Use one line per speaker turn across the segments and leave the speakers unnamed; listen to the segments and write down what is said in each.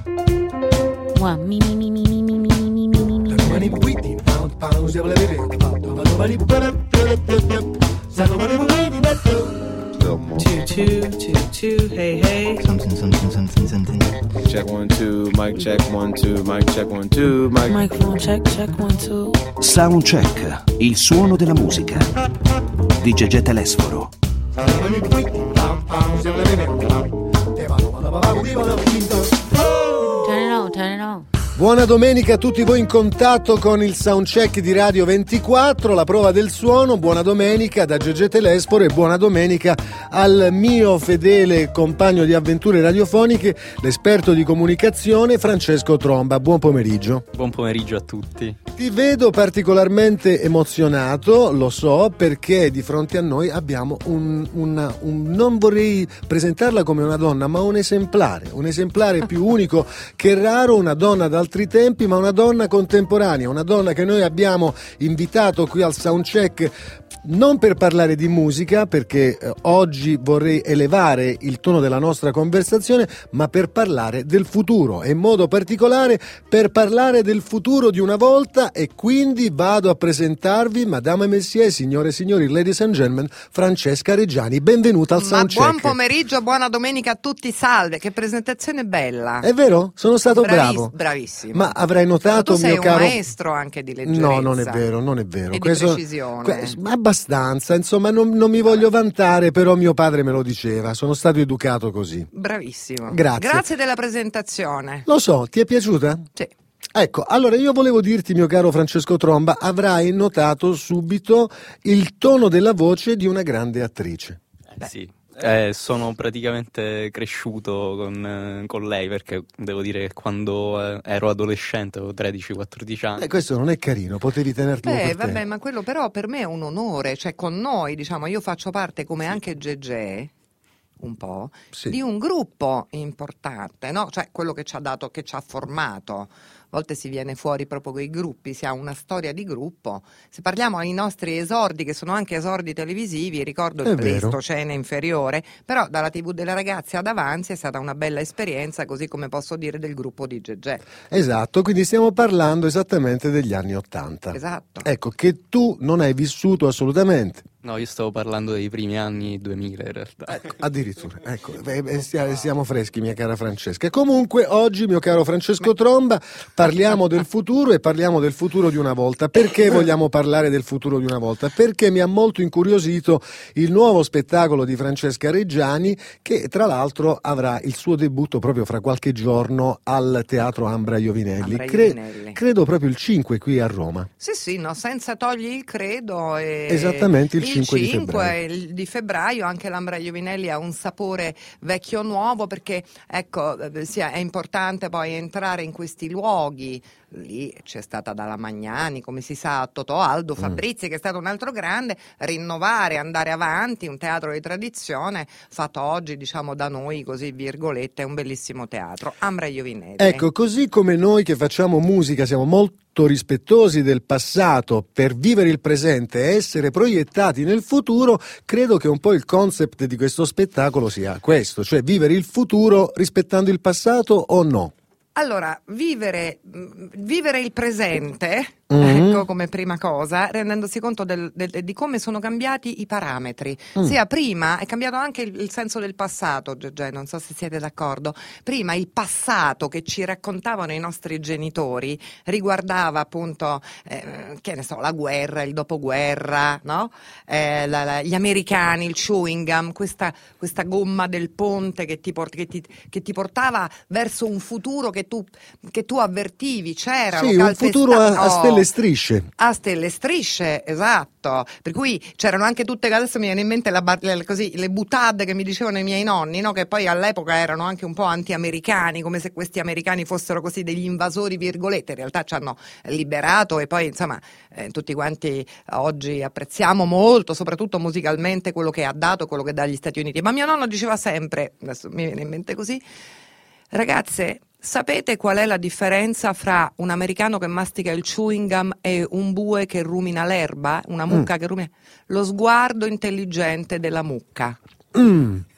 Two, hey, hey. Something.
Check 1 2, mic check 1 2, mic check 1 2, mic.
Microphone check 1 2.
Soundcheck, il suono della musica di Gegè Telesforo.
Turn it on.
Buona domenica a tutti voi in contatto con il soundcheck di Radio 24, la prova del suono. Buona domenica da Gegè Telesforo e buona domenica al mio fedele compagno di avventure radiofoniche, l'esperto di comunicazione Francesco Tromba. Buon pomeriggio.
Buon pomeriggio a tutti.
Ti vedo particolarmente emozionato, lo so, perché di fronte a noi abbiamo non vorrei presentarla come una donna, ma un esemplare più unico che raro, una donna d'altri tempi, ma una donna contemporanea, una donna che noi abbiamo invitato qui al Soundcheck non per parlare di musica, perché oggi vorrei elevare il tono della nostra conversazione, ma per parlare del futuro, e in modo particolare per parlare del futuro di una volta, e quindi vado a presentarvi, madame e messieurs, signore e signori, ladies and gentlemen, Francesca Reggiani. Benvenuta al Soundcheck.
Buon pomeriggio, buona domenica a tutti, salve, che presentazione bella.
È vero? Sono stato bravo.
Bravissimo.
Ma avrai notato,
tu sei
mio caro...
un maestro anche di leggerezza.
No, non è vero.
E di precisione.
Abbastanza, insomma, non mi voglio vantare, però mio padre me lo diceva, sono stato educato così.
Bravissimo.
Grazie
della presentazione.
Lo so, ti è piaciuta?
Sì.
Ecco, allora io volevo dirti, mio caro Francesco Tromba, avrai notato subito il tono della voce di una grande attrice.
Sì. Sono praticamente cresciuto con lei, perché devo dire che quando ero adolescente, avevo 13-14 anni.
Questo non è carino, potevi tenertelo per te.
Vabbè, ma quello però per me è un onore, cioè con noi, diciamo, io faccio parte, come anche Gegè, un po',
sì,
di un gruppo importante, no? Cioè quello che ci ha dato, che ci ha formato. A volte si viene fuori proprio con i gruppi, si ha una storia di gruppo. Se parliamo ai nostri esordi, che sono anche esordi televisivi, ricordo il Pleistocene inferiore, però dalla TV delle ragazze ad avanti è stata una bella esperienza, così come posso dire del gruppo di Gegè.
Esatto, quindi stiamo parlando esattamente degli anni '80.
Esatto.
Ecco, che tu non hai vissuto assolutamente.
No, io stavo parlando dei primi anni 2000 in realtà.
Ecco, addirittura, ecco, siamo freschi, mia cara Francesca. Comunque oggi, mio caro Francesco Tromba, parliamo del futuro, e parliamo del futuro di una volta. Perché vogliamo parlare del futuro di una volta? Perché mi ha molto incuriosito il nuovo spettacolo di Francesca Reggiani, che tra l'altro avrà il suo debutto proprio fra qualche giorno al Teatro Ambra Iovinelli. Credo proprio il 5 qui a Roma.
Sì, no, senza togliere il credo.
Esattamente il 5
di febbraio. Anche l'Ambra Iovinelli ha un sapore vecchio nuovo, perché ecco, è importante poi entrare in questi luoghi. Lì c'è stata Dalla Magnani, come si sa, Totò Aldo, Fabrizi, che è stato un altro grande, rinnovare, andare avanti, un teatro di tradizione fatto oggi, diciamo, da noi, così virgolette, è un bellissimo teatro, Ambra Iovinelli.
Ecco, così come noi che facciamo musica siamo molto rispettosi del passato per vivere il presente e essere proiettati nel futuro, credo che un po' il concept di questo spettacolo sia questo, cioè vivere il futuro rispettando il passato, o no?
Allora, vivere il presente, ecco, come prima cosa, rendendosi conto di come sono cambiati i parametri. Sia prima è cambiato anche il senso del passato, Gegè, non so se siete d'accordo. Prima il passato che ci raccontavano i nostri genitori riguardava appunto, che ne so, la guerra, il dopoguerra, no? Gli americani, il chewing gum, questa gomma del ponte che ti portava verso un futuro che tu avvertivi, c'era
un futuro a stelle e strisce.
A stelle e strisce, esatto. Per cui c'erano anche tutte, adesso mi viene in mente le butade che mi dicevano i miei nonni, no? Che poi all'epoca erano anche un po' anti-americani, come se questi americani fossero così degli invasori, virgolette. In realtà ci hanno liberato, e poi insomma tutti quanti oggi apprezziamo molto, soprattutto musicalmente, quello che ha dato, quello che dà agli Stati Uniti. Ma mio nonno diceva sempre, adesso mi viene in mente così: ragazze, sapete qual è la differenza fra un americano che mastica il chewing gum e un bue che rumina l'erba? Una mucca che rumina? Lo sguardo intelligente della mucca.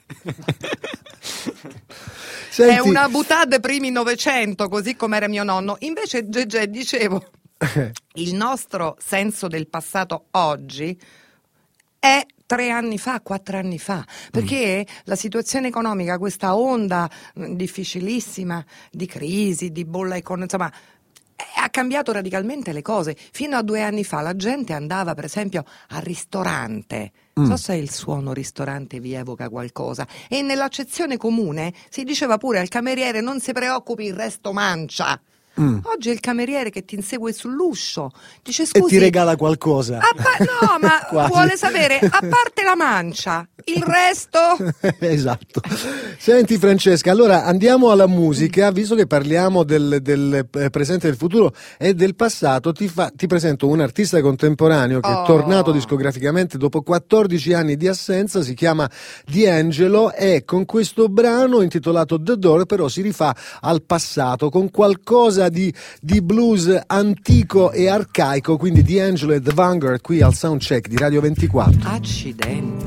Senti,
È una boutade primi Novecento, così come era mio nonno. Invece, Gegè, dicevo, il nostro senso del passato oggi è 3 anni fa, 4 anni fa, perché la situazione economica, questa onda difficilissima di crisi, di bolla economica, insomma, ha cambiato radicalmente le cose. Fino a 2 anni fa la gente andava, per esempio, al ristorante. Non so se il suono ristorante vi evoca qualcosa. E nell'accezione comune si diceva pure al cameriere: non si preoccupi, il resto mancia. Oggi è il cameriere che ti insegue sull'uscio, dice: scusi,
e ti regala qualcosa.
No, ma
Quasi.
vuole sapere, a parte la mancia, il resto.
Esatto. Senti Francesca, allora andiamo alla musica, visto che parliamo del presente, del futuro e del passato. Ti presento un artista contemporaneo che è tornato discograficamente dopo 14 anni di assenza, si chiama D'Angelo, e con questo brano intitolato The Door però si rifà al passato con qualcosa di blues antico e arcaico, quindi D'Angelo e The Vanguard qui al Soundcheck di Radio 24.
Accidenti.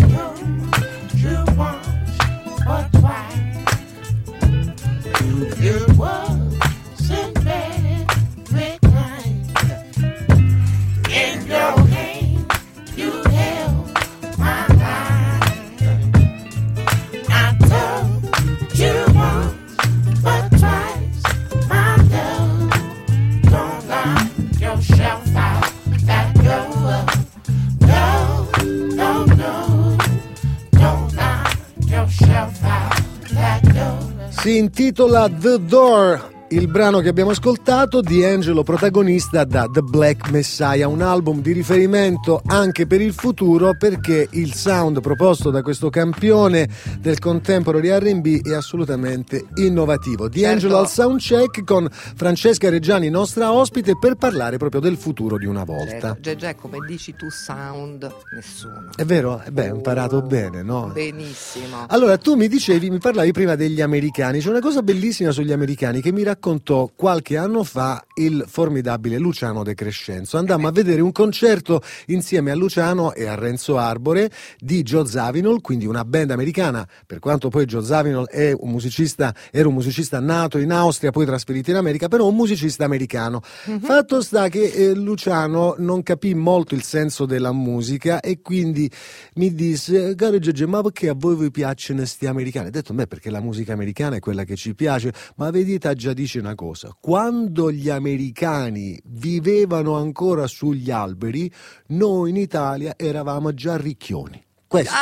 Si intitola The Door il brano che abbiamo ascoltato, D'Angelo protagonista da The Black Messiah, un album di riferimento anche per il futuro, perché il sound proposto da questo campione del contemporary R&B è assolutamente innovativo. D'Angelo al Soundcheck con Francesca Reggiani, nostra ospite, per parlare proprio del futuro di una volta.
Gegè, come dici tu sound, nessuno.
È vero? Beh, ho imparato bene, no?
Benissimo.
Allora, tu mi parlavi prima degli americani. C'è una cosa bellissima sugli americani che mi raccontò qualche anno fa il formidabile Luciano De Crescenzo. Andammo a vedere un concerto insieme a Luciano e a Renzo Arbore di Joe Zawinul, quindi una band americana, per quanto poi Joe Zawinul era un musicista nato in Austria, poi trasferito in America, però un musicista americano. Fatto sta che Luciano non capì molto il senso della musica e quindi mi disse: caro Gegè, ma perché a voi vi piacciono sti americani? Ho detto: beh, perché la musica americana è quella che ci piace. Ma vedi, già dice una cosa: quando gli americani vivevano ancora sugli alberi, noi in Italia eravamo già ricchioni. Questo.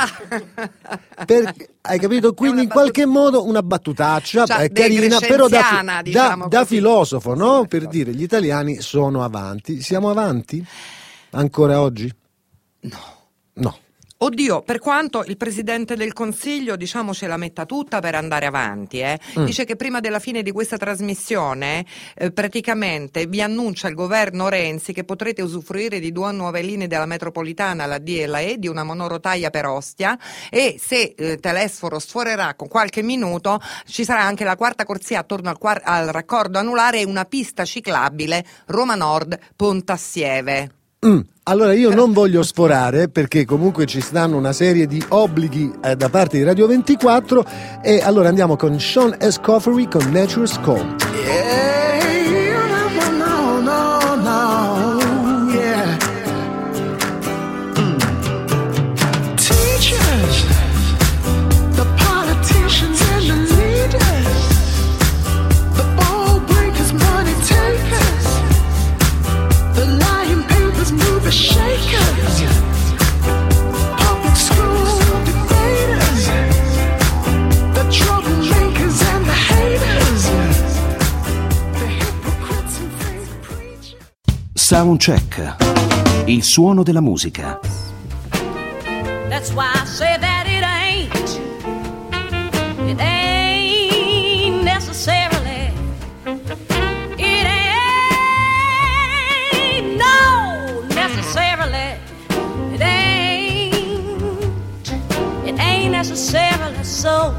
Hai capito? Quindi in qualche modo una battutaccia,
cioè,
è carina, però
diciamo
da
così.
filosofo, no?
Sì,
Per dire, gli italiani sono avanti. Siamo avanti? Ancora oggi? No.
Oddio, per quanto il Presidente del Consiglio, diciamo, ce la metta tutta per andare avanti, dice che prima della fine di questa trasmissione praticamente vi annuncia il governo Renzi che potrete usufruire di 2 nuove linee della metropolitana, la D e la E, di una monorotaia per Ostia, e se Telesforo sforerà con qualche minuto ci sarà anche la 4ª corsia attorno al raccordo anulare e una pista ciclabile Roma Nord Pontassieve.
Allora io non voglio sforare, perché comunque ci stanno una serie di obblighi da parte di Radio 24, e allora andiamo con Sean Escoffery con Nature's Call.
Soundcheck, il suono della musica.
That's why I say that it ain't necessarily, it ain't necessarily so,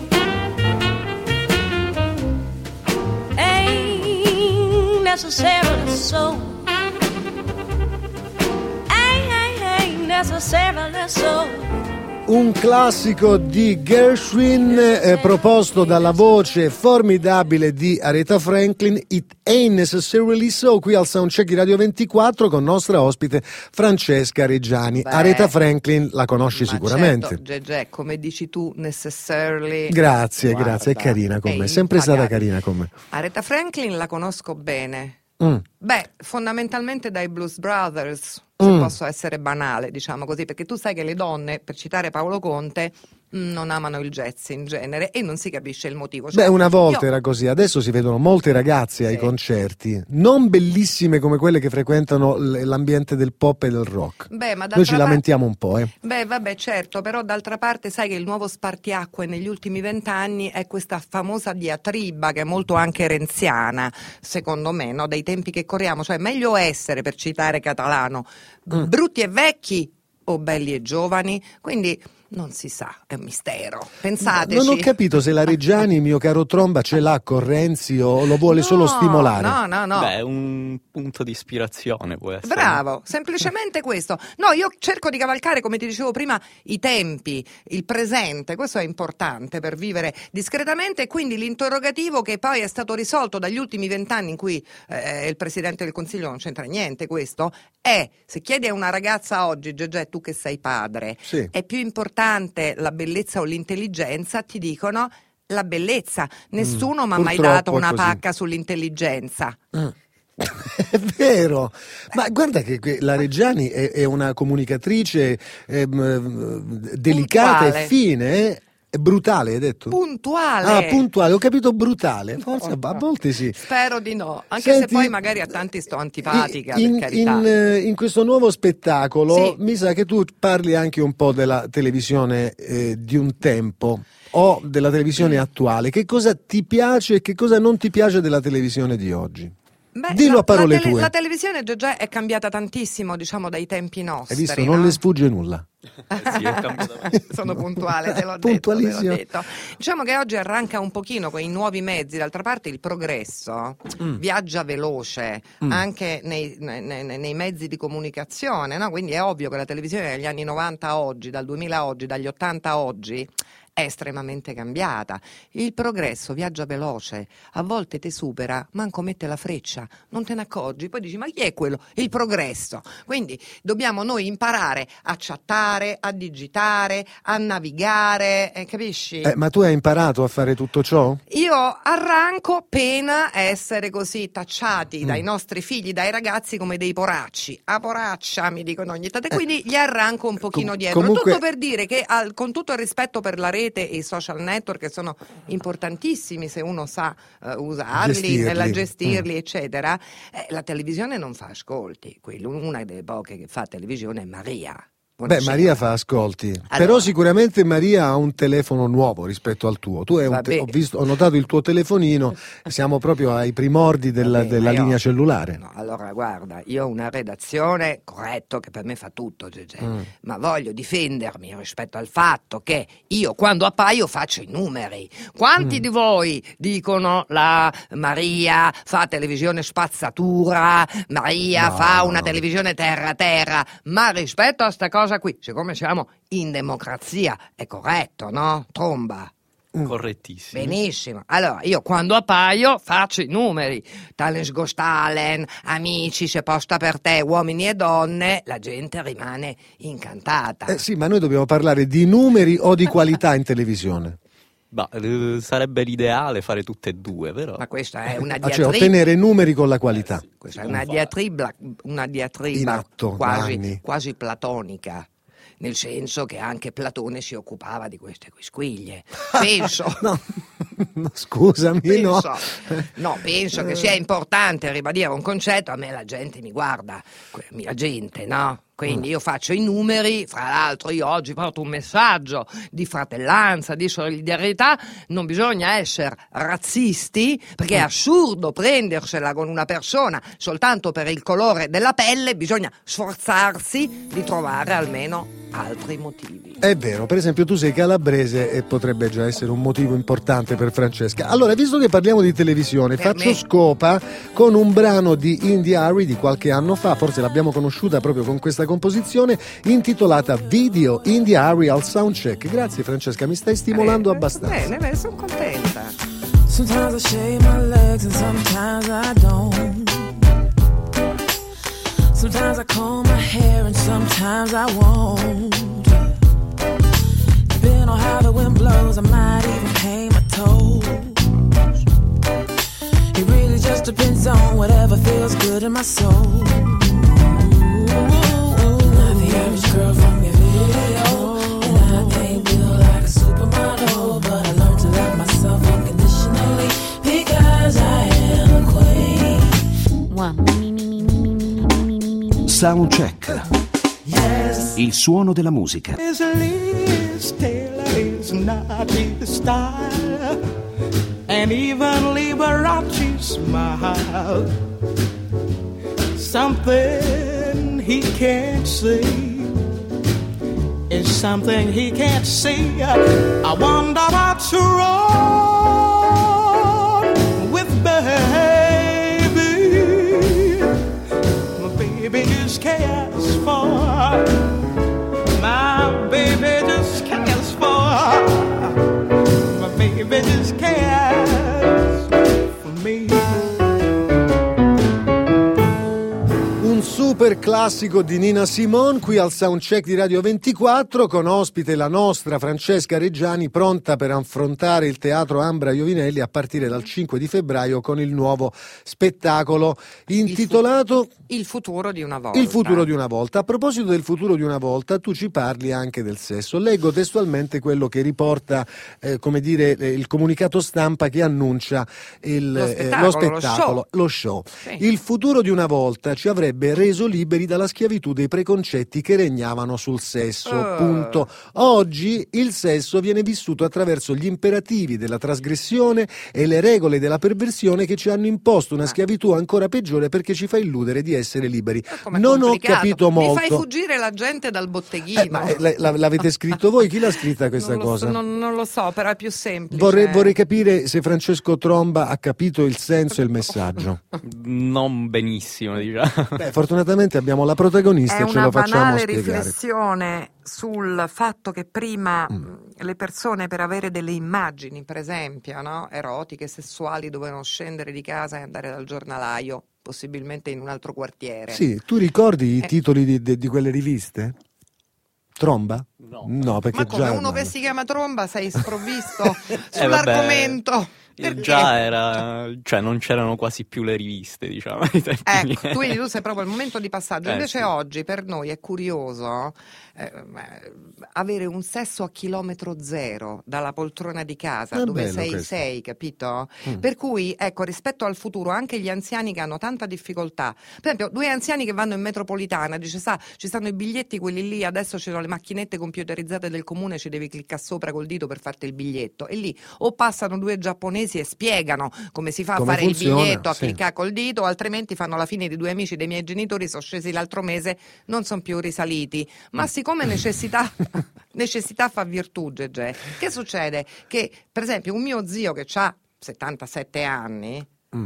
ain't necessarily so. Necessarily so.
un classico di Gershwin proposto dalla voce formidabile di Aretha Franklin, It Ain't Necessarily So, qui al Soundcheck di Radio 24 con nostra ospite Francesca Reggiani.
Beh,
Aretha Franklin la conosci sicuramente.
Certo, Gegè, come dici tu, necessarily.
Grazie,
Guarda,
grazie, è carina con
è
me, sempre stata
impagabile.
carina con me.
Aretha Franklin la conosco bene. Beh, fondamentalmente dai Blues Brothers, se posso essere banale, diciamo così, perché tu sai che le donne, per citare Paolo Conte, non amano il jazz in genere e non si capisce il motivo. Cioè,
Beh, una volta
io-
era così, adesso si vedono molte ragazze ai
Sì.
concerti, non bellissime come quelle che frequentano l'ambiente del pop e del rock.
Beh, ma
Noi ci lamentiamo un po',
Beh, vabbè, certo, però d'altra parte sai che il nuovo spartiacque negli ultimi 20 anni è questa famosa diatriba che è molto anche renziana, secondo me, no? Dei tempi che corriamo, cioè meglio essere, per citare Catalano, brutti e vecchi o belli e giovani, quindi non si sa, è un mistero. Pensateci.
Non ho capito se la Reggiani, mio caro Tromba, ce l'ha con Renzi o lo vuole solo stimolare.
No.
Beh, un punto di ispirazione può essere.
Bravo, semplicemente questo. No, io cerco di cavalcare, come ti dicevo prima, i tempi, il presente, questo è importante per vivere discretamente, e quindi l'interrogativo che poi è stato risolto dagli ultimi 20 anni in cui il Presidente del Consiglio non c'entra niente, questo è, se chiedi a una ragazza oggi, Gegè, tu che sei padre,
Sì.
è più importante la bellezza o l'intelligenza, ti dicono la bellezza. Nessuno mi ha mai
purtroppo
dato
è
una
così.
pacca sull'intelligenza.
È vero, ma guarda che la Reggiani è una comunicatrice delicata
Puntuale.
e fine, è brutale, hai detto?
Puntuale.
Ah, puntuale, ho capito brutale, forse a volte sì.
Spero di no, anche se
Senti,
poi magari a tanti sto antipatica,
in,
per carità.
in questo nuovo spettacolo
Sì.
mi sa che tu parli anche un po' della televisione di un tempo o della televisione attuale. Che cosa ti piace e che cosa non ti piace della televisione di oggi?
Beh,
Dillo a parole tue.
La televisione già è cambiata tantissimo, diciamo, dai tempi nostri.
Hai visto?
no?
Non le sfugge nulla.
Sì, è cambiato.
Sono puntuale, te l'ho
Puntualissimo.
detto. Diciamo che oggi arranca un pochino con i nuovi mezzi, d'altra parte il progresso viaggia veloce anche nei mezzi di comunicazione, no? Quindi è ovvio che la televisione dagli anni 90 a oggi, dal 2000 a oggi, dagli 80 a oggi è estremamente cambiata. Il progresso viaggia veloce, a volte ti supera, manco mette la freccia, non te ne accorgi, poi dici ma chi è quello? Il progresso. Quindi dobbiamo noi imparare a chattare, a digitare, a navigare, capisci?
Ma tu hai imparato a fare tutto ciò?
Io arranco pena essere così tacciati dai nostri figli, dai ragazzi come dei poracci. A poraccia mi dicono ogni tanto, e quindi gli arranco un pochino dietro.
comunque-
Tutto per dire che con tutto il rispetto per la rete e i social network, che sono importantissimi se uno sa usarli, gestirli, eccetera, la televisione non fa ascolti. Una delle poche che fa televisione è Maria.
Beh,
Buonasera.
Maria fa ascolti,
Allora.
però sicuramente Maria ha un telefono nuovo rispetto al tuo. Tu hai
Vabbè.
ho notato il tuo telefonino, siamo proprio ai primordi della
Vabbè, ma io-
linea cellulare.
No, allora guarda, io ho una redazione, corretto, che per me fa tutto, Gegè, ma voglio difendermi rispetto al fatto che io quando appaio faccio i numeri. Quanti di voi dicono la Maria fa televisione spazzatura, Maria
No,
fa
no,
una
no.
televisione terra-terra, ma rispetto a sta cosa qui, siccome siamo in democrazia, è corretto, no? Tromba.
Correttissimo.
Benissimo, allora io quando appaio faccio i numeri, Talent Gostalen, amici, c'è posta per te, uomini e donne, la gente rimane incantata.
Sì, ma noi dobbiamo parlare di numeri o di qualità in televisione?
Bah, sarebbe l'ideale fare tutte e due, però.
Ma questa è una
Cioè
diatriba,
ottenere numeri con la qualità.
questa è una diatriba
In atto da
quasi,
anni.
quasi platonica. Nel senso che anche Platone si occupava di queste quisquiglie. Penso.
No, scusami, no.
Penso che sia importante ribadire un concetto. A me la gente mi guarda, la gente, no? Quindi io faccio i numeri, fra l'altro io oggi porto un messaggio di fratellanza, di solidarietà, non bisogna essere razzisti, perché è assurdo prendersela con una persona soltanto per il colore della pelle, bisogna sforzarsi di trovare almeno altri motivi.
È vero, per esempio tu sei calabrese e potrebbe già essere un motivo importante per Francesca. Allora, visto che parliamo di televisione,
Per
faccio
me.
scopa con un brano di India Arie di qualche anno fa, forse l'abbiamo conosciuta proprio con questa composizione intitolata Video in the Aerial Soundcheck. Grazie Francesca, mi stai stimolando abbastanza.
Bene, sono contenta.
Sometimes I shave my legs and sometimes I don't. Sometimes I comb my hair and sometimes I won't. Depending on how the wind blows, I might even paint my toes. It really just depends on whatever feels good in my soul. Not the average girl from your video, and I ain't built like a supermodel, but I learned to love myself unconditionally because I am a queen.
Soundcheck. Il suono della musica.
Liz Taylor is not his style, and even Liberace smile. Something he can't see is something he can't see. I wonder what's wrong with baby. My baby just cares for, my baby just cares for, my baby just cares for me.
Un super classico di Nina Simone qui al Soundcheck di Radio 24, con ospite la nostra Francesca Reggiani, pronta per affrontare il Teatro Ambra Iovinelli a partire dal 5 di febbraio con il nuovo spettacolo intitolato
Il futuro di una volta.
Il futuro di una volta. A proposito del futuro di una volta, tu ci parli anche del sesso. Leggo testualmente quello che riporta il comunicato stampa che annuncia lo spettacolo, lo show.
Sì.
Il futuro di una volta ci avrebbe reso liberi dalla schiavitù dei preconcetti che regnavano sul sesso. Punto. Oggi il sesso viene vissuto attraverso gli imperativi della trasgressione e le regole della perversione che ci hanno imposto una schiavitù ancora peggiore, perché ci fa illudere di essere liberi. Non ho capito molto.
Mi fai fuggire la gente dal botteghino.
Ma l'avete scritto voi? Chi l'ha scritta questa cosa?
Non lo so, però è più semplice.
Vorrei capire se Francesco Tromba ha capito il senso e il messaggio.
Non benissimo, diciamo.
Beh, fortunatamente abbiamo la protagonista e ce lo facciamo
È una banale
spiegare.
riflessione sul fatto che prima le persone, per avere delle immagini, per esempio, no, erotiche, sessuali, dovevano scendere di casa e andare dal giornalaio, possibilmente in un altro quartiere.
Sì, tu ricordi i titoli di quelle riviste? Tromba? No, perché
Ma come
già
uno che si chiama Tromba sei sprovvisto sull'argomento? Perché?
Già era, cioè non c'erano quasi più le riviste, diciamo, ai tempi
Ecco,
miei.
quindi tu sei proprio il momento di passaggio. Invece
sì.
oggi per noi è curioso avere un sesso a chilometro zero dalla poltrona di casa,
È
dove
bello
sei, capito? Per cui, ecco, rispetto al futuro, anche gli anziani che hanno tanta difficoltà, per esempio, due anziani che vanno in metropolitana, dice, ci stanno i biglietti, quelli lì, adesso ci sono le macchinette computerizzate del comune, ci devi cliccare sopra col dito per farti il biglietto, e lì o passano due giapponesi e spiegano come si fa
Come
a fare
funziona,
il biglietto, a
sì.
cliccare col dito, o altrimenti fanno la fine di due amici dei miei genitori, sono scesi l'altro mese, non sono più risaliti. Ma siccome necessità fa virtù, Gegè, che succede? Che per esempio un mio zio che ha 77 anni,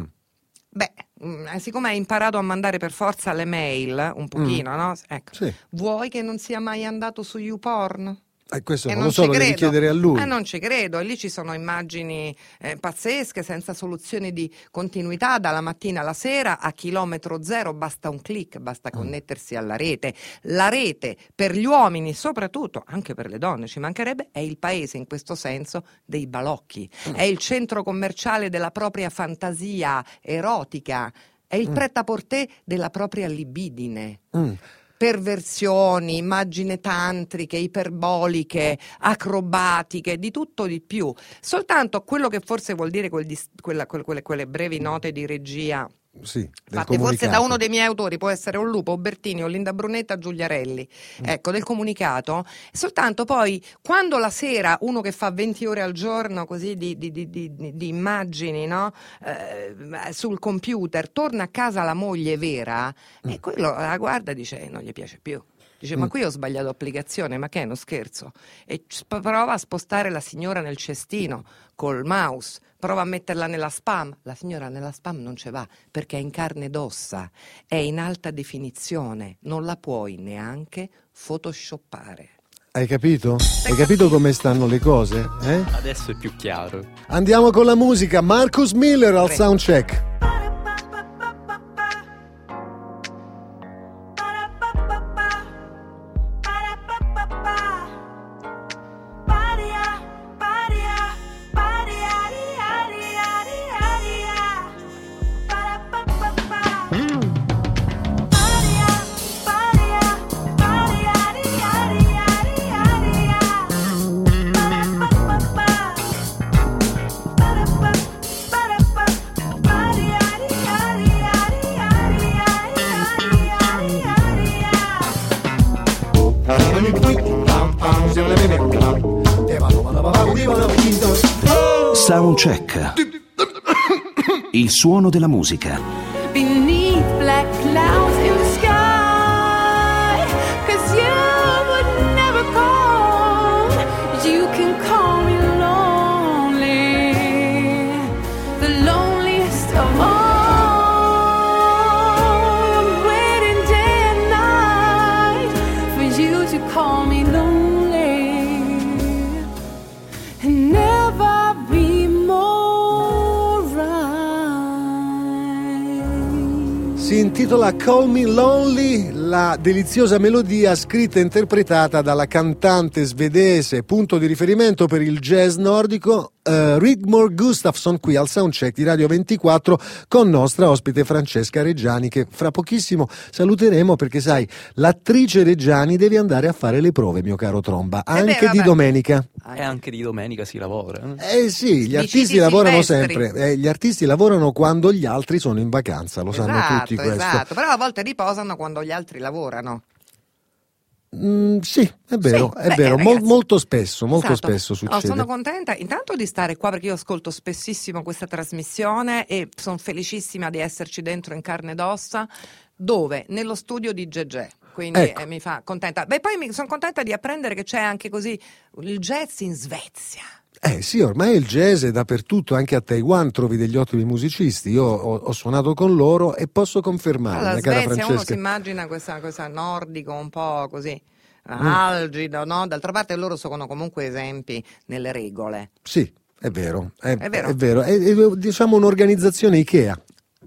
siccome ha imparato a mandare per forza le mail un pochino, no? Ecco.
Sì.
Vuoi che non sia mai andato su YouPorn?
Questo
E
non lo so, lo devi chiedere a lui.
Non ci credo, e lì ci sono immagini pazzesche, senza soluzioni di continuità, dalla mattina alla sera, a chilometro zero, basta un click, basta connettersi alla rete. La rete per gli uomini, soprattutto, anche per le donne, ci mancherebbe, è il paese in questo senso dei balocchi, è il centro commerciale della propria fantasia erotica, è il prêt-à-porter della propria libidine. Perversioni, immagini tantriche, iperboliche, acrobatiche, di tutto di più. Soltanto quello che forse vuol dire quelle brevi note di regia
Sì,
fatte forse da uno dei miei autori, può essere un Lupo, Bertini o Linda Brunetta, Giuliarelli, ecco, del comunicato. Soltanto poi quando la sera uno che fa 20 ore al giorno così di immagini, no? Sul computer, torna a casa la moglie vera, e quello la guarda e dice non gli piace più. Dice, ma qui ho sbagliato applicazione, ma che è uno scherzo? E prova a spostare la signora nel cestino col mouse, prova a metterla nella spam. La signora nella spam non ci va perché è in carne ed ossa, è in alta definizione, non la puoi neanche photoshoppare.
Hai capito? Hai capito come stanno le cose?
Adesso è più chiaro.
Andiamo con la musica. Marcus Miller al soundcheck.
Soundcheck. Il suono della musica.
Beneath black clouds in the sky, 'cause you would never call. You can call me lonely, the loneliest of all. I'm waiting day and night for you to call me lonely and never be more right.
Si intitola Call Me Lonely, la deliziosa melodia scritta e interpretata dalla cantante svedese, punto di riferimento per il jazz nordico, Rigmor Gustafsson, qui al soundcheck di Radio 24 con nostra ospite Francesca Reggiani, che fra pochissimo saluteremo perché sai, l'attrice Reggiani deve andare a fare le prove, mio caro Tromba, anche di domenica.
E anche di domenica si lavora.
Sì, gli artisti lavorano sempre, gli artisti lavorano quando gli altri sono in vacanza, lo sanno tutti questo.
Esatto, però a volte riposano quando gli altri lavorano.
Sì, è vero,
Sì,
è vero.
ragazzi,
molto spesso
esatto.
succede.
Sono contenta intanto di stare qua perché io ascolto spessissimo questa trasmissione e sono felicissima di esserci dentro in carne ed ossa. Dove? Nello studio di Gegè. Quindi
Ecco.
mi fa contenta. Beh, poi sono contenta di apprendere che c'è anche così il jazz in Svezia.
Sì, ormai il jazz è dappertutto, anche a Taiwan trovi degli ottimi musicisti. Io ho suonato con loro e posso confermare,
La
mia cara
Svezia uno si
Francesca.
immagina questa nordico un po' così algido, no? D'altra parte loro sono comunque esempi nelle regole.
Sì, è vero, è
vero.
vero. È, diciamo un'organizzazione Ikea.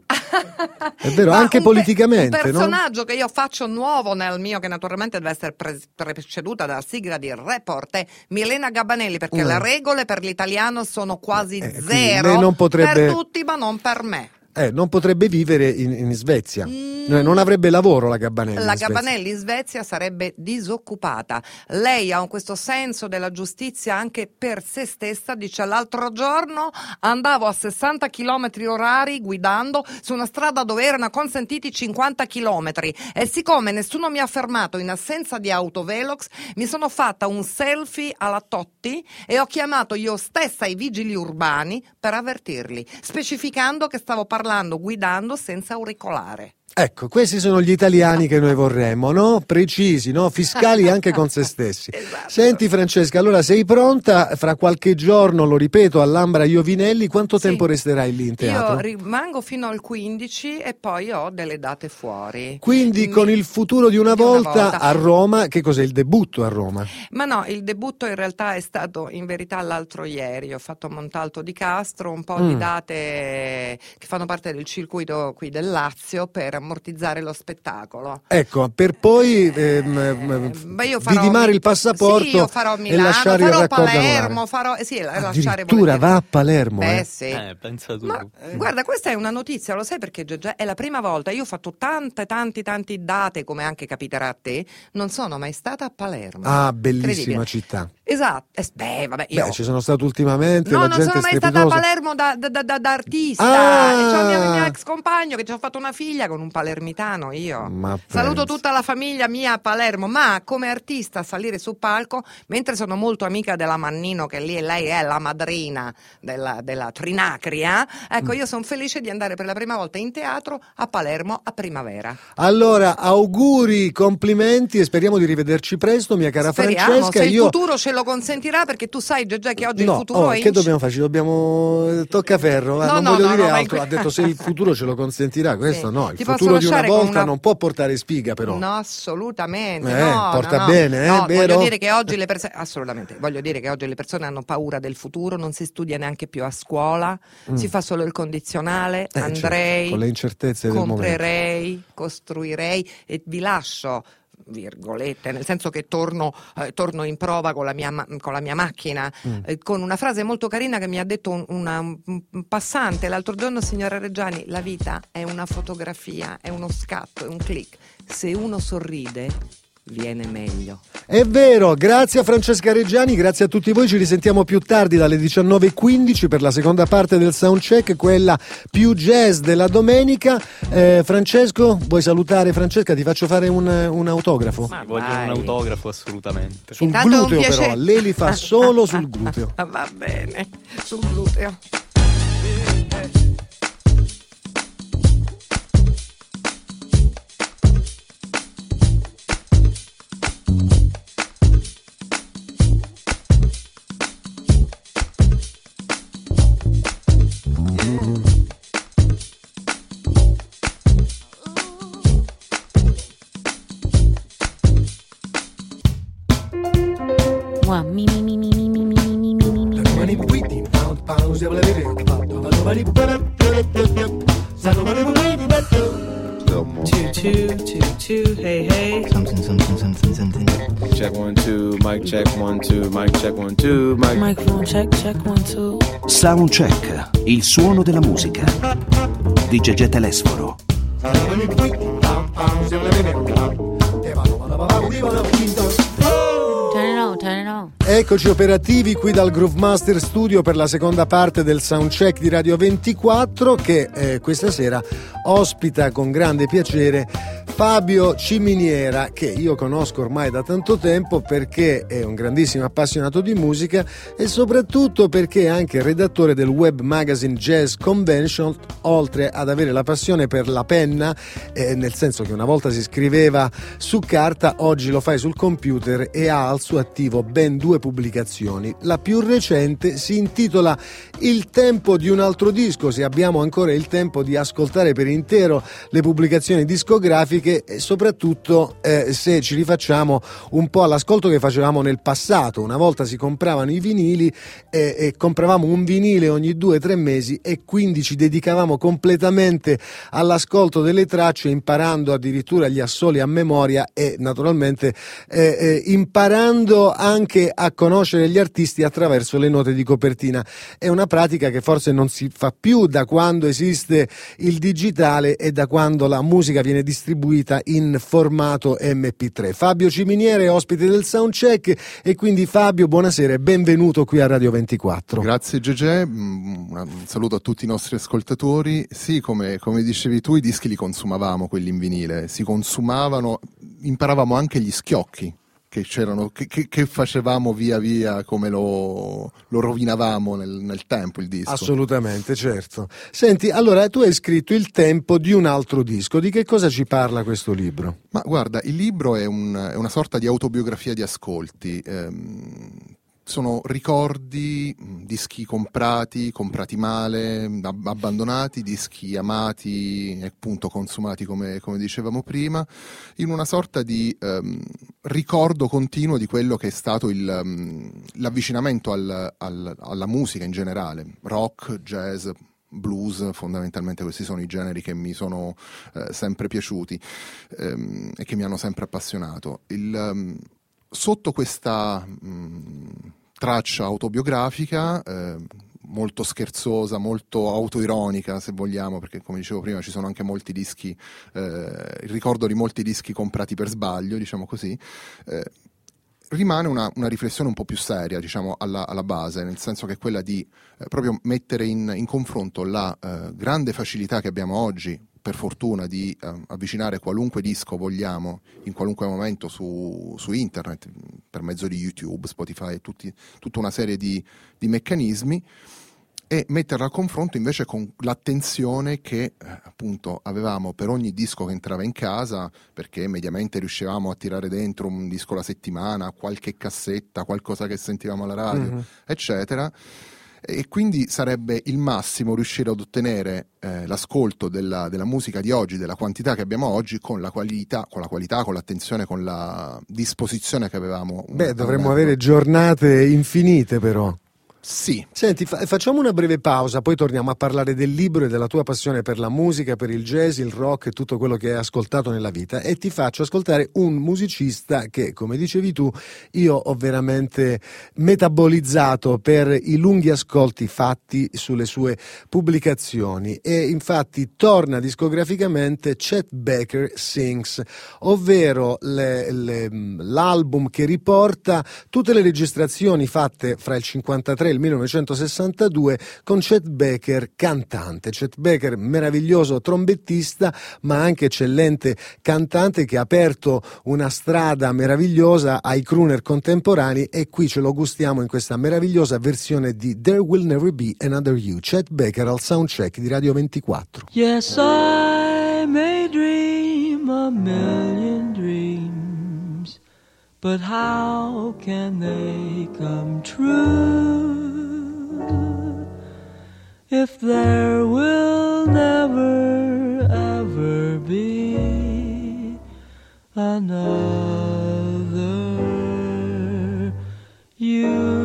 È vero,
Ma
anche politicamente,
un personaggio che io faccio nuovo nel mio, che naturalmente deve essere preceduta dalla sigla di Report, è Milena Gabbanelli, perché le regole per l'italiano sono quasi zero
lei non potrebbe...
per tutti, ma non per me.
Non potrebbe vivere in Svezia. Non avrebbe lavoro la Gabbanelli.
La
in Svezia.
Gabbanelli in Svezia sarebbe disoccupata. Lei ha questo senso della giustizia anche per se stessa. Dice: l'altro giorno andavo a 60 km orari guidando su una strada dove erano consentiti 50 km e siccome nessuno mi ha fermato in assenza di autovelox, mi sono fatta un selfie alla Totti e ho chiamato io stessa i vigili urbani per avvertirli, specificando che stavo guidando senza auricolare.
Ecco, questi sono gli italiani che noi vorremmo, no? Precisi, no? Fiscali anche con se stessi.
Esatto.
Senti Francesca, allora sei pronta? Fra qualche giorno, lo ripeto, all'Ambra Iovinelli, quanto tempo resterai lì in teatro?
Io rimango fino al 15 e poi ho delle date fuori.
Quindi con il futuro di una volta a Roma, che cos'è il debutto a Roma?
Ma no, il debutto in realtà è stato in verità l'altro ieri. Ho fatto a Montalto di Castro un po' di date che fanno parte del circuito qui del Lazio per ammortizzare lo spettacolo.
Ecco, per poi didimare il passaporto
io farò Milano,
e lasciare il
farò
raccordo
Palermo,
Addirittura
volentieri.
va a Palermo.
Beh, sì.
Pensa tu.
Ma guarda, questa è una notizia, lo sai perché Gegè è la prima volta, io ho fatto tante date, come anche capiterà a te, non sono mai stata a Palermo.
Ah, bellissima città.
Esatto, vabbè, io...
Ci sono stato ultimamente.
No,
la
non
gente
sono mai
strepitosa.
stata a Palermo da artista. c'ho il mio ex compagno che ci ha fatto una figlia con un palermitano, io. Saluto tutta la famiglia mia a Palermo, ma come artista salire su palco, mentre sono molto amica della Mannino, che lei è la madrina della Trinacria, ecco, io sono felice di andare per la prima volta in teatro a Palermo a primavera.
Allora, auguri, complimenti e speriamo di rivederci presto, mia cara Francesca.
Se il futuro ce lo consentirà, perché tu sai già che oggi il futuro è
che dobbiamo fare? Ci dobbiamo toccaferro, non voglio dire altro. Ha detto se il futuro ce lo consentirà, questo
sì.
no, il
Ti
futuro di una volta non può portare sfiga, però.
No, assolutamente.
Porta bene, vero?
Voglio dire che oggi le persone assolutamente, voglio dire che oggi le persone hanno paura del futuro, non si studia neanche più a scuola, si fa solo il condizionale, andrei,
certo, con le incertezze del momento.
Comprerei, costruirei e vi lascio virgolette, nel senso che torno in prova con la mia macchina, con una frase molto carina che mi ha detto un passante l'altro giorno: signora Reggiani, la vita è una fotografia, è uno scatto, è un click, se uno sorride viene meglio.
È vero, grazie a Francesca Reggiani, grazie a tutti voi, ci risentiamo più tardi dalle 19:15 per la seconda parte del soundcheck, quella più jazz della domenica. Francesco, vuoi salutare Francesca? Ti faccio fare un autografo.
Ma voglio un autografo assolutamente.
Sul gluteo però, lei li fa solo sul gluteo.
Va bene, sul gluteo.
Hey, hey. Something.
Check 1 2, mic check 1 2, mic check 1 2, mic.
Microphone check 1 2.
Soundcheck, il suono della musica di Gegè Telesforo.
Turn it on.
Eccoci operativi qui dal Groove Master Studio per la seconda parte del soundcheck di Radio 24 che questa sera ospita con grande piacere Fabio Ciminiera, che io conosco ormai da tanto tempo perché è un grandissimo appassionato di musica e soprattutto perché è anche redattore del web magazine Jazz Convention, oltre ad avere la passione per la penna, nel senso che una volta si scriveva su carta, oggi lo fai sul computer e ha al suo attivo ben 2 pubblicazioni. La più recente si intitola Il tempo di un altro disco, se abbiamo ancora il tempo di ascoltare per intero le pubblicazioni discografiche e soprattutto se ci rifacciamo un po' all'ascolto che facevamo nel passato. Una volta si compravano i vinili e compravamo un vinile ogni 2-3 mesi e quindi ci dedicavamo completamente all'ascolto delle tracce, imparando addirittura gli assoli a memoria e naturalmente imparando anche a conoscere gli artisti attraverso le note di copertina. È una pratica che forse non si fa più da quando esiste il digitale e da quando la musica viene distribuita in formato MP3. Fabio Ciminiera è ospite del Soundcheck e quindi Fabio, buonasera e benvenuto qui a Radio 24.
Grazie Gegè, un saluto a tutti i nostri ascoltatori. Sì, come dicevi tu, i dischi li consumavamo, quelli in vinile, si consumavano, imparavamo anche gli schiocchi che c'erano, che facevamo via via, come lo rovinavamo nel tempo il disco.
Assolutamente, certo. Senti, allora tu hai scritto Il tempo di un altro disco, di che cosa ci parla questo libro?
Ma guarda, il libro è una sorta di autobiografia di ascolti. Sono ricordi, dischi comprati male, abbandonati, dischi amati e appunto consumati come dicevamo prima, in una sorta di ricordo continuo di quello che è stato l'avvicinamento alla musica in generale, rock, jazz, blues, fondamentalmente questi sono i generi che mi sono sempre piaciuti e che mi hanno sempre appassionato. Sotto questa traccia autobiografica, molto scherzosa, molto autoironica se vogliamo, perché come dicevo prima ci sono anche molti dischi, il ricordo di molti dischi comprati per sbaglio, diciamo così, rimane una riflessione un po' più seria, diciamo, alla base, nel senso che è quella di proprio mettere in confronto la grande facilità che abbiamo oggi, per fortuna, di avvicinare qualunque disco vogliamo in qualunque momento su internet, per mezzo di YouTube, Spotify e tutta una serie di meccanismi, e metterla a confronto invece con l'attenzione che appunto avevamo per ogni disco che entrava in casa, perché mediamente riuscivamo a tirare dentro un disco alla settimana, qualche cassetta, qualcosa che sentivamo alla radio, eccetera. E quindi sarebbe il massimo riuscire ad ottenere l'ascolto della musica di oggi, della quantità che abbiamo oggi, con la qualità, con l'attenzione, con la disposizione che avevamo.
Dovremmo avere giornate infinite, però.
Sì.
Senti, facciamo una breve pausa, poi torniamo a parlare del libro e della tua passione per la musica, per il jazz, il rock e tutto quello che hai ascoltato nella vita, e ti faccio ascoltare un musicista che, come dicevi tu, io ho veramente metabolizzato per i lunghi ascolti fatti sulle sue pubblicazioni, e infatti torna discograficamente Chet Baker Sings, ovvero l'album che riporta tutte le registrazioni fatte fra il 53 il 1962 con Chet Baker cantante. Chet Baker, meraviglioso trombettista ma anche eccellente cantante, che ha aperto una strada meravigliosa ai crooner contemporanei, e qui ce lo gustiamo in questa meravigliosa versione di There Will Never Be Another You. Chet Baker al Soundcheck di Radio 24.
Yes, I may dream a million dreams, but how can they come true if there will never ever be another you?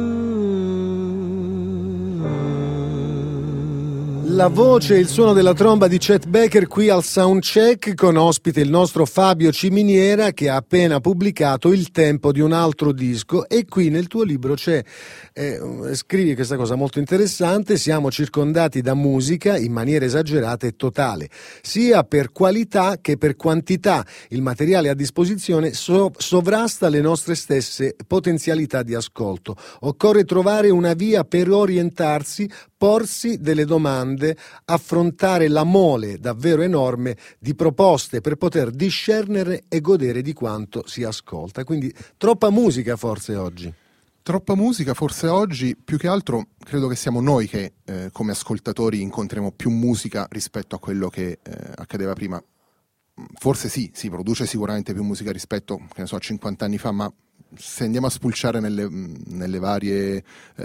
La voce e il suono della tromba di Chet Baker qui al Soundcheck, con ospite il nostro Fabio Ciminiera, che ha appena pubblicato Il tempo di un altro disco. E qui nel tuo libro c'è, scrivi questa cosa molto interessante: siamo circondati da musica in maniera esagerata e totale, sia per qualità che per quantità. Il materiale a disposizione sovrasta le nostre stesse potenzialità di ascolto. Occorre trovare una via per orientarsi, porsi delle domande, affrontare la mole davvero enorme di proposte per poter discernere e godere di quanto si ascolta. Quindi troppa musica forse oggi.
Troppa musica forse oggi, più che altro credo che siamo noi che come ascoltatori incontriamo più musica rispetto a quello che accadeva prima. Forse sì, si produce sicuramente più musica rispetto, che ne so, a 50 anni fa, ma se andiamo a spulciare nelle varie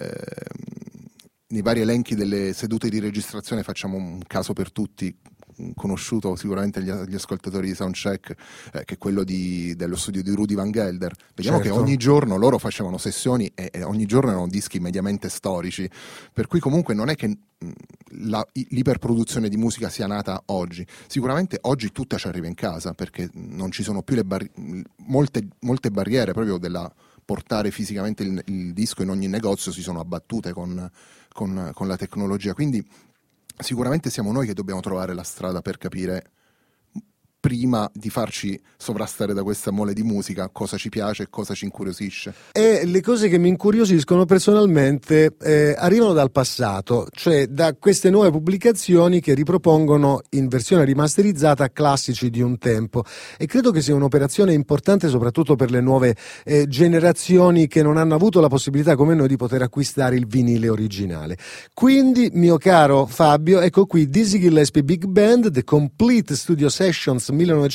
nei vari elenchi delle sedute di registrazione, facciamo un caso per tutti, conosciuto sicuramente agli ascoltatori di Soundcheck, che è quello dello studio di Rudy Van Gelder. Vediamo che ogni giorno loro facevano sessioni e ogni giorno erano dischi mediamente storici, per cui comunque non è che l'iperproduzione di musica sia nata oggi. Sicuramente oggi tutta ci arriva in casa, perché non ci sono più molte barriere proprio della portare fisicamente il disco in ogni negozio, si sono abbattute con la tecnologia. Quindi sicuramente siamo noi che dobbiamo trovare la strada per capire, prima di farci sovrastare da questa mole di musica, cosa ci piace e cosa ci incuriosisce.
E le cose che mi incuriosiscono personalmente arrivano dal passato, cioè da queste nuove pubblicazioni che ripropongono in versione rimasterizzata classici di un tempo, e credo che sia un'operazione importante soprattutto per le nuove generazioni che non hanno avuto la possibilità come noi di poter acquistare il vinile originale. Quindi, mio caro Fabio, ecco qui Dizzy Gillespie Big Band, The Complete Studio Sessions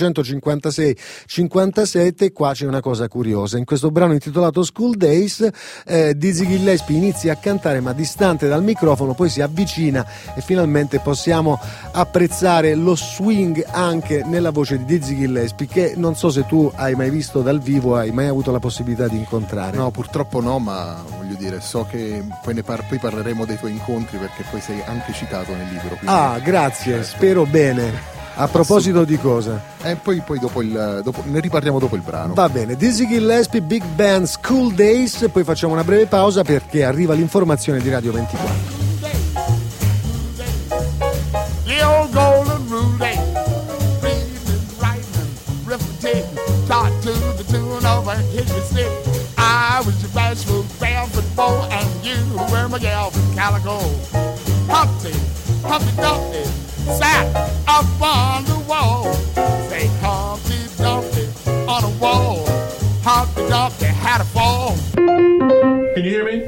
1956-57. Qua c'è una cosa curiosa: in questo brano intitolato School Days, Dizzy Gillespie inizia a cantare ma distante dal microfono, poi si avvicina e finalmente possiamo apprezzare lo swing anche nella voce di Dizzy Gillespie, che non so se tu hai mai visto dal vivo, hai mai avuto la possibilità di incontrare.
No, purtroppo no, ma voglio dire, so che poi poi parleremo dei tuoi incontri, perché poi sei anche citato nel libro.
Ah, grazie, certo. Spero bene. A proposito di cosa?
Poi dopo ne riparliamo dopo il brano.
Va bene, Dizzy Gillespie Big Band School Days, poi facciamo una breve pausa perché arriva l'informazione di Radio 24.
The old golden rule day, reading, writing, arithmetic, taught to the tune of a hippie stick. Humpty Dumpty sat up on the wall. Say Humpty Dumpty on a wall. Humpty Dumpty had a fall. Can you hear me?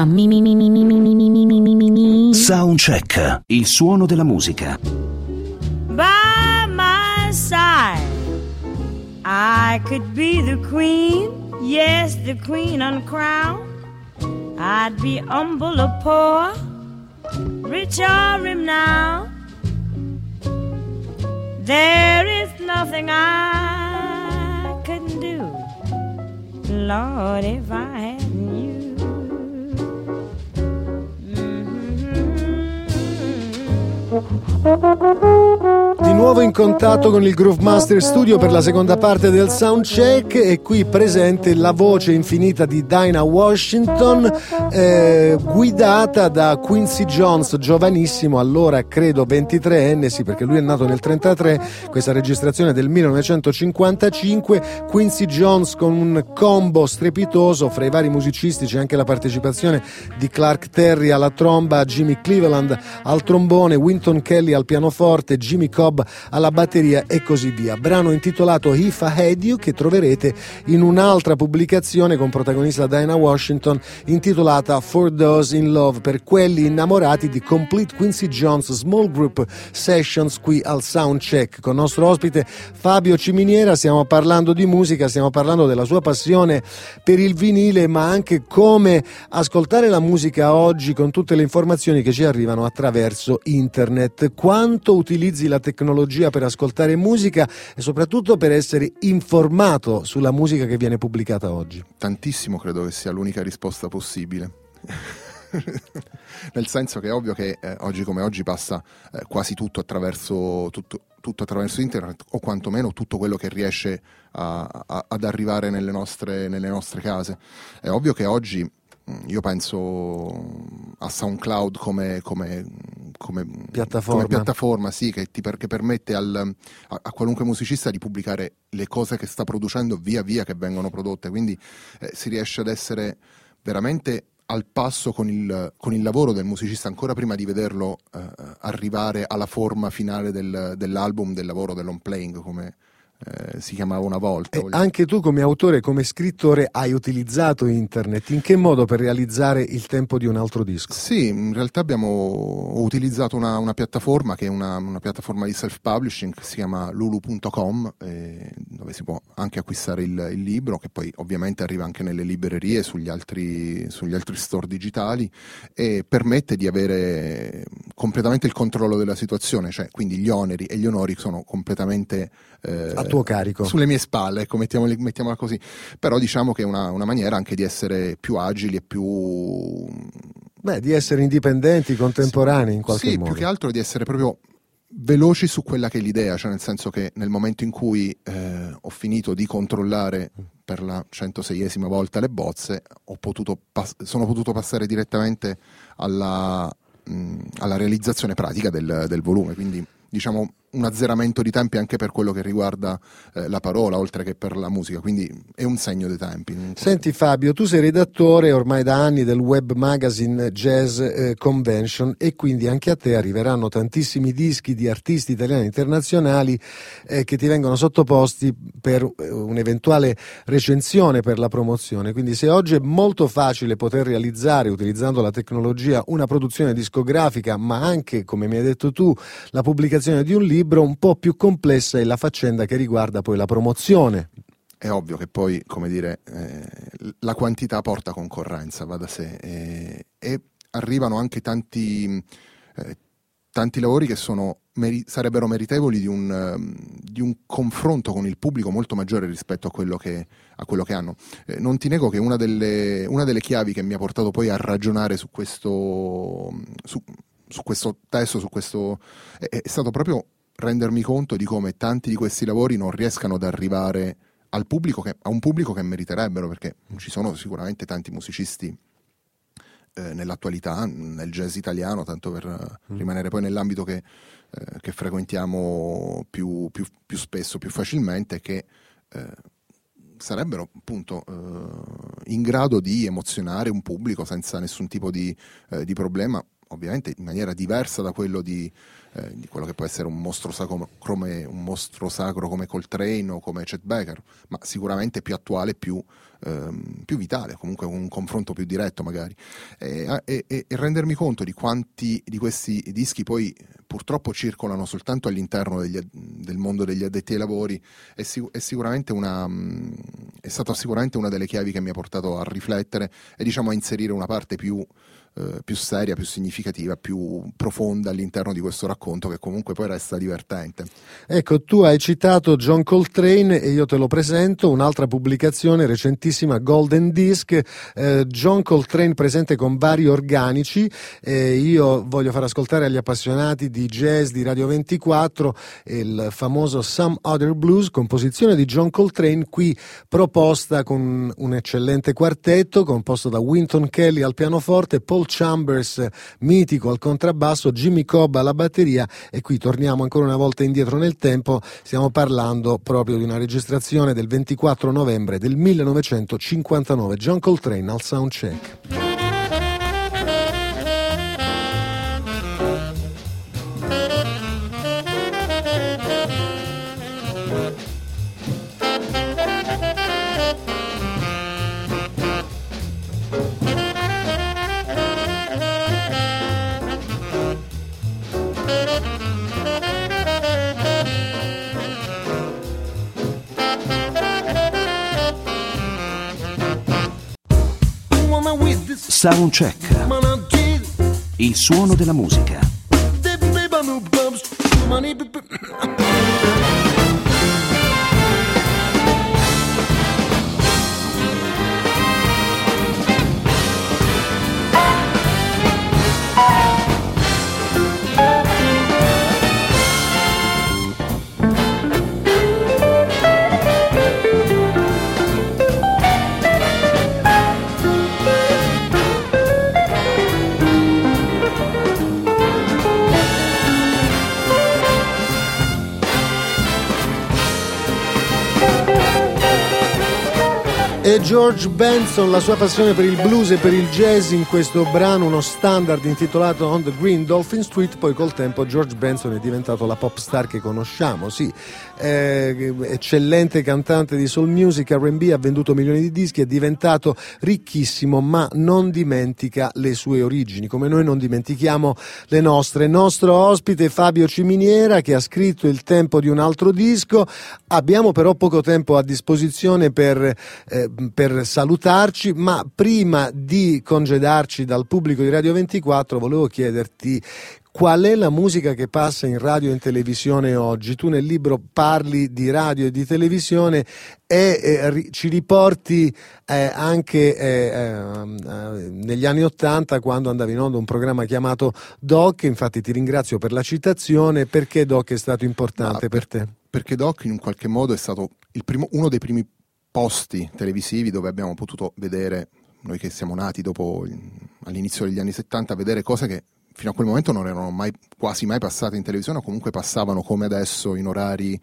Soundcheck, il suono della musica.
By my side, I could be the queen, yes, the queen uncrowned. I'd be humble or poor, rich or renowned. There is nothing I couldn't do, Lord, if I hadn't you.
Di nuovo in contatto con il Groove Master Studio per la seconda parte del Soundcheck, e qui presente la voce infinita di Dinah Washington, guidata da Quincy Jones, giovanissimo, allora credo 23enne, sì, perché lui è nato nel 33, questa registrazione del 1955. Quincy Jones con un combo strepitoso, fra i vari musicisti c'è anche la partecipazione di Clark Terry alla tromba, Jimmy Cleveland al trombone, Wynton Kelly al pianoforte, Jimmy Cobb alla batteria e così via. Brano intitolato If I Had You, che troverete in un'altra pubblicazione con protagonista Dinah Washington intitolata For Those in Love, per quelli innamorati di Complete Quincy Jones Small Group Sessions, qui al Soundcheck con nostro ospite Fabio Ciminiera. Stiamo parlando di musica, stiamo parlando della sua passione per il vinile, ma anche come ascoltare la musica oggi con tutte le informazioni che ci arrivano attraverso internet. Quanto utilizzi la tecnologia per ascoltare musica e soprattutto per essere informato sulla musica che viene pubblicata oggi?
Tantissimo, credo che sia l'unica risposta possibile. Nel senso che è ovvio che oggi come oggi passa quasi tutto attraverso internet, o quantomeno tutto quello che riesce ad arrivare nelle nostre case. È ovvio che oggi io penso a SoundCloud come piattaforma, sì, che permette a qualunque musicista di pubblicare le cose che sta producendo via via che vengono prodotte, quindi si riesce ad essere veramente al passo con il lavoro del musicista ancora prima di vederlo arrivare alla forma finale dell'album, del lavoro, del long playing, come si chiamava una volta.
Anche tu come autore, come scrittore, hai utilizzato internet. In che modo per realizzare il tempo di un altro disco?
Sì, in realtà ho utilizzato una piattaforma che è una piattaforma di self-publishing che si chiama lulu.com, dove si può anche acquistare il libro, che poi ovviamente arriva anche nelle librerie, sugli altri store digitali, e permette di avere completamente il controllo della situazione, cioè quindi gli oneri e gli onori sono completamente
a tuo carico,
sulle mie spalle, ecco, mettiamola così. Però diciamo che è una maniera anche di essere più agili e più
di essere indipendenti, contemporanei, in qualche modo.
Sì, più che altro di essere proprio veloci su quella che è l'idea, cioè nel senso che nel momento in cui ho finito di controllare per la 106esima volta le bozze, sono potuto passare direttamente alla realizzazione pratica del volume, quindi diciamo un azzeramento di tempi anche per quello che riguarda la parola, oltre che per la musica, quindi è un segno dei tempi.
Senti Fabio, tu sei redattore ormai da anni del web magazine Jazz Convention, e quindi anche a te arriveranno tantissimi dischi di artisti italiani e internazionali che ti vengono sottoposti per un'eventuale recensione, per la promozione. Quindi se oggi è molto facile poter realizzare, utilizzando la tecnologia, una produzione discografica, ma anche, come mi hai detto tu, la pubblicazione di un libro, un po' più complessa è la faccenda che riguarda poi la promozione.
È ovvio che poi, come dire, la quantità porta concorrenza, va da sé, e arrivano anche tanti lavori che sarebbero meritevoli di un confronto con il pubblico molto maggiore rispetto a quello che hanno. Non ti nego che una delle chiavi che mi ha portato poi a ragionare su questo testo, è stato proprio rendermi conto di come tanti di questi lavori non riescano ad arrivare a un pubblico che meriterebbero, perché ci sono sicuramente tanti musicisti nell'attualità, nel jazz italiano, tanto per rimanere poi nell'ambito che frequentiamo più spesso, più facilmente, che sarebbero appunto in grado di emozionare un pubblico senza nessun tipo di problema, ovviamente in maniera diversa da quello di quello che può essere un mostro sacro come Coltrane o come Chet Baker, ma sicuramente più attuale, più vitale, comunque un confronto più diretto magari, e rendermi conto di quanti di questi dischi poi purtroppo circolano soltanto all'interno del mondo degli addetti ai lavori è stata sicuramente una delle chiavi che mi ha portato a riflettere e diciamo a inserire una parte più seria, più significativa, più profonda all'interno di questo racconto, che comunque poi resta divertente.
Ecco, tu hai citato John Coltrane e io te lo presento, un'altra pubblicazione recentissima, Golden Disc, John Coltrane presente con vari organici. Io voglio far ascoltare agli appassionati di jazz di Radio 24 il famoso Some Other Blues, composizione di John Coltrane, qui proposta con un eccellente quartetto composto da Wynton Kelly al pianoforte, Paul Chambers mitico al contrabbasso, Jimmy Cobb alla batteria, e qui torniamo ancora una volta indietro nel tempo, stiamo parlando proprio di una registrazione del 24 novembre del 1959, John Coltrane al Soundcheck.
Soundcheck, il suono della musica.
E George Benson, la sua passione per il blues e per il jazz in questo brano, uno standard intitolato On the Green Dolphin Street. Poi col tempo George Benson è diventato la pop star che conosciamo, sì, eccellente cantante di soul music, R&B, ha venduto milioni di dischi, è diventato ricchissimo, ma non dimentica le sue origini, come noi non dimentichiamo le nostre. Nostro ospite Fabio Ciminiera, che ha scritto Il tempo di un altro disco. Abbiamo però poco tempo a disposizione per salutarci, ma prima di congedarci dal pubblico di Radio 24 volevo chiederti qual è la musica che passa in radio e in televisione oggi. Tu nel libro parli di radio e di televisione e ci riporti anche negli anni '80, quando andavi in onda un programma chiamato Doc. Infatti ti ringrazio per la citazione. Perché Doc è stato importante per te?
Perché Doc in un qualche modo è stato uno dei primi posti televisivi dove abbiamo potuto vedere, noi che siamo nati dopo all'inizio degli anni '70, vedere cose che fino a quel momento non erano quasi mai passate in televisione, o comunque passavano come adesso in orari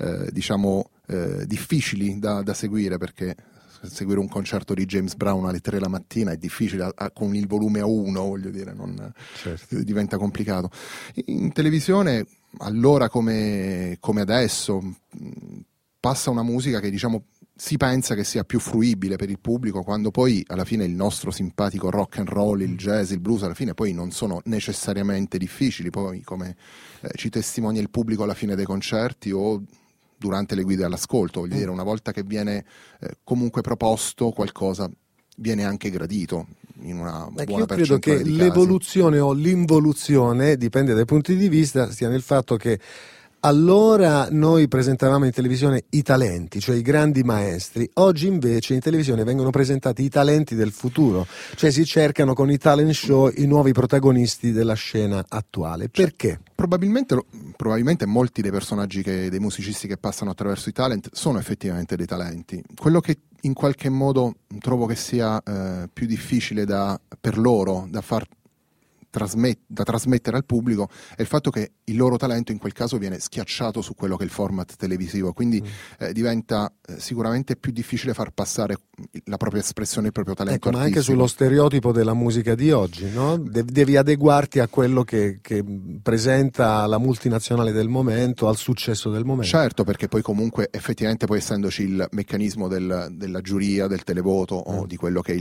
difficili da seguire, perché seguire un concerto di James Brown alle 3 la mattina è difficile, con il volume a 1, voglio dire, certo. Diventa complicato. In televisione, allora come adesso, passa una musica che si pensa che sia più fruibile per il pubblico, quando poi alla fine il nostro simpatico rock and roll, il jazz, il blues alla fine poi non sono necessariamente difficili, poi come ci testimonia il pubblico alla fine dei concerti o durante le guide all'ascolto, voglio dire, una volta che viene comunque proposto qualcosa, viene anche gradito in una buona percentuale di casi. Io credo che l'evoluzione
o l'involuzione, dipende dai punti di vista, stia nel fatto che allora noi presentavamo in televisione i talenti, cioè i grandi maestri. Oggi invece in televisione vengono presentati i talenti del futuro, cioè si cercano con i talent show i nuovi protagonisti della scena attuale. Perché?
Probabilmente molti dei personaggi dei musicisti che passano attraverso i talent sono effettivamente dei talenti. Quello che in qualche modo trovo che sia più difficile per loro da far da trasmettere al pubblico è il fatto che il loro talento in quel caso viene schiacciato su quello che è il format televisivo, quindi diventa sicuramente più difficile far passare la propria espressione, il proprio talento
ma
artistico.
anche sullo stereotipo della musica di oggi, no? Devi adeguarti a quello che presenta la multinazionale del momento, al successo del momento.
Certo, perché poi comunque effettivamente, poi essendoci il meccanismo della giuria, del televoto o di quello che è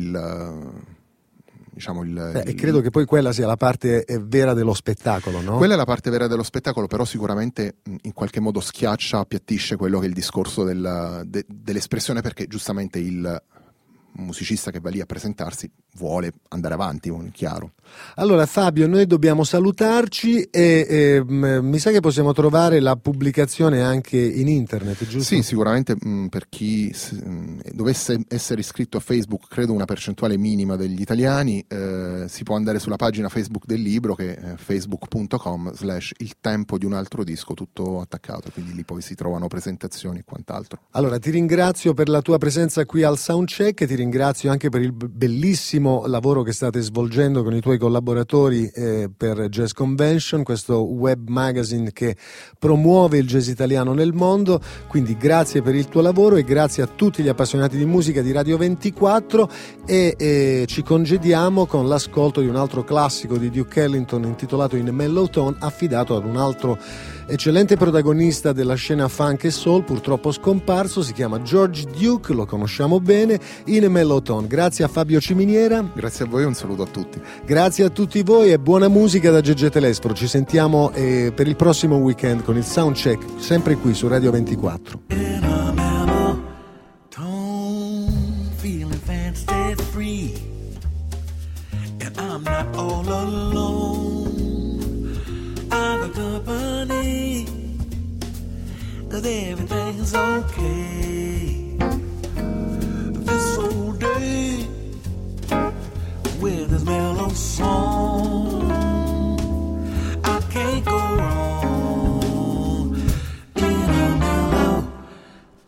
e credo che poi quella sia la parte vera dello spettacolo, no?
Quella è la parte vera dello spettacolo, però sicuramente in qualche modo schiaccia, appiattisce quello che è il discorso dell'espressione, perché giustamente il musicista che va lì a presentarsi vuole andare avanti, chiaro.
Allora Fabio, noi dobbiamo salutarci e mi sa che possiamo trovare la pubblicazione anche in internet, giusto?
Sì, sicuramente per chi dovesse essere iscritto a Facebook, credo una percentuale minima degli italiani, si può andare sulla pagina Facebook del libro, che è facebook.com/il tempo di un altro disco, tutto attaccato, quindi lì poi si trovano presentazioni e quant'altro.
Allora ti ringrazio per la tua presenza qui al Soundcheck, ti ringrazio anche per il bellissimo lavoro che state svolgendo con i tuoi collaboratori per Jazz Convention, questo web magazine che promuove il jazz italiano nel mondo, quindi grazie per il tuo lavoro e grazie a tutti gli appassionati di musica di Radio 24 e ci congediamo con l'ascolto di un altro classico di Duke Ellington intitolato In a Mellow Tone, affidato ad un altro eccellente protagonista della scena funk e soul, purtroppo scomparso, si chiama George Duke, lo conosciamo bene, In a Mellow Tone. Grazie a Fabio Ciminiera.
Grazie a voi e un saluto a tutti.
Grazie a tutti voi e buona musica da Gegè Telespro. Ci sentiamo per il prossimo weekend con il Soundcheck, sempre qui su Radio 24.
In a mellow tone, feeling fancy free, and I'm not all alone. I've a company, 'cause everything's okay. This whole day with this mellow song,